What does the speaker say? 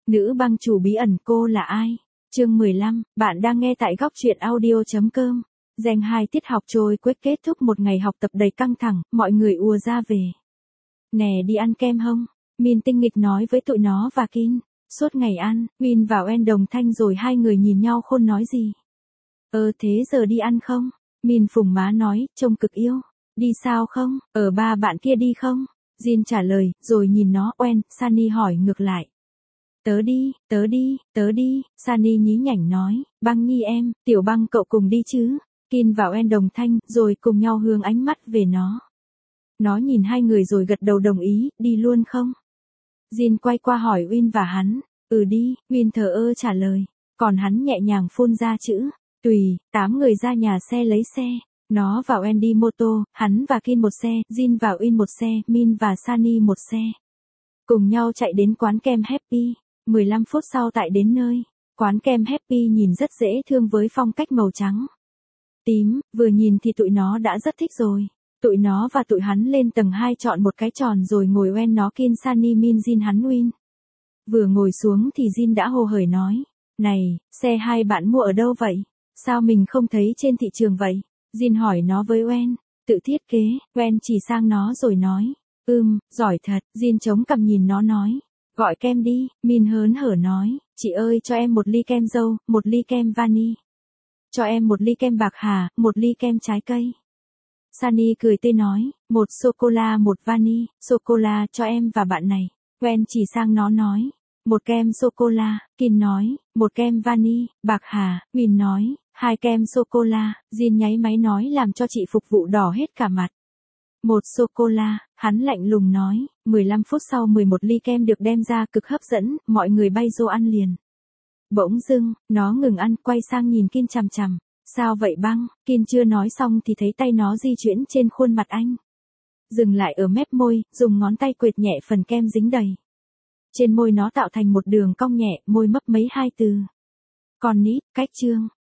Nữ bang chủ bí ẩn cô là ai? Chương 15, bạn đang nghe tại góc truyện audio.com. Dành 2 tiết học trôi quyết kết thúc một ngày học tập đầy căng thẳng, mọi người ùa ra về. Nè đi ăn kem hông? Min tinh nghịch nói với tụi nó và Kin. Suốt ngày ăn, Min và Oen đồng thanh rồi hai người nhìn nhau khôn nói gì. Thế giờ đi ăn không? Min phủng má nói, trông cực yêu. Đi sao không? Ba bạn kia đi không? Jin trả lời, rồi nhìn nó, Oen, Sunny hỏi ngược lại. Tớ đi, Sunny nhí nhảnh nói, Băng Nhi em, Tiểu Băng cậu cùng đi chứ? Kin và Oen đồng thanh, rồi cùng nhau hướng ánh mắt về nó. Nó nhìn hai người rồi gật đầu đồng ý, đi luôn không? Jin quay qua hỏi Win và hắn, đi, Win thờ ơ trả lời, còn hắn nhẹ nhàng phun ra chữ, tùy, 8 người ra nhà xe lấy xe. Nó và Oen đi mô tô, hắn và Kin một xe, Jin và Win một xe, Min và Sunny một xe. Cùng nhau chạy đến quán kem Happy. 15 phút sau tại đến nơi, quán kem Happy nhìn rất dễ thương với phong cách màu trắng tím, vừa nhìn thì tụi nó đã rất thích rồi. Tụi nó và tụi hắn lên tầng 2 chọn một cái tròn rồi ngồi Oen nó Kin Sunny Min Jin hắn Win. Vừa ngồi xuống thì Jin đã hồ hởi nói, này, xe hai bạn mua ở đâu vậy? Sao mình không thấy trên thị trường vậy? Jin hỏi nó với Oen, tự thiết kế, Oen chỉ sang nó rồi nói, giỏi thật, Jin chống cằm nhìn nó nói. Gọi kem đi, Min hớn hở nói, chị ơi cho em một ly kem dâu, một ly kem vani. Cho em một ly kem bạc hà, một ly kem trái cây. Sunny cười tươi nói, một sô-cô-la một vani, sô-cô-la cho em và bạn này. Oen chỉ sang nó nói, một kem sô-cô-la, Kin nói, một kem vani, bạc hà, Min nói, 2 kem sô-cô-la, Jin nháy máy nói làm cho chị phục vụ đỏ hết cả mặt. Một sô-cô-la, hắn lạnh lùng nói, 15 phút sau 11 ly kem được đem ra cực hấp dẫn, mọi người bay vô ăn liền. Bỗng dưng, nó ngừng ăn, quay sang nhìn Kin chằm chằm. Sao vậy Băng? Kin chưa nói xong thì thấy tay nó di chuyển trên khuôn mặt anh. Dừng lại ở mép môi, dùng ngón tay quệt nhẹ phần kem dính đầy. Trên môi nó tạo thành một đường cong nhẹ, môi mấp mấy 2 từ. Con nít, cách chương.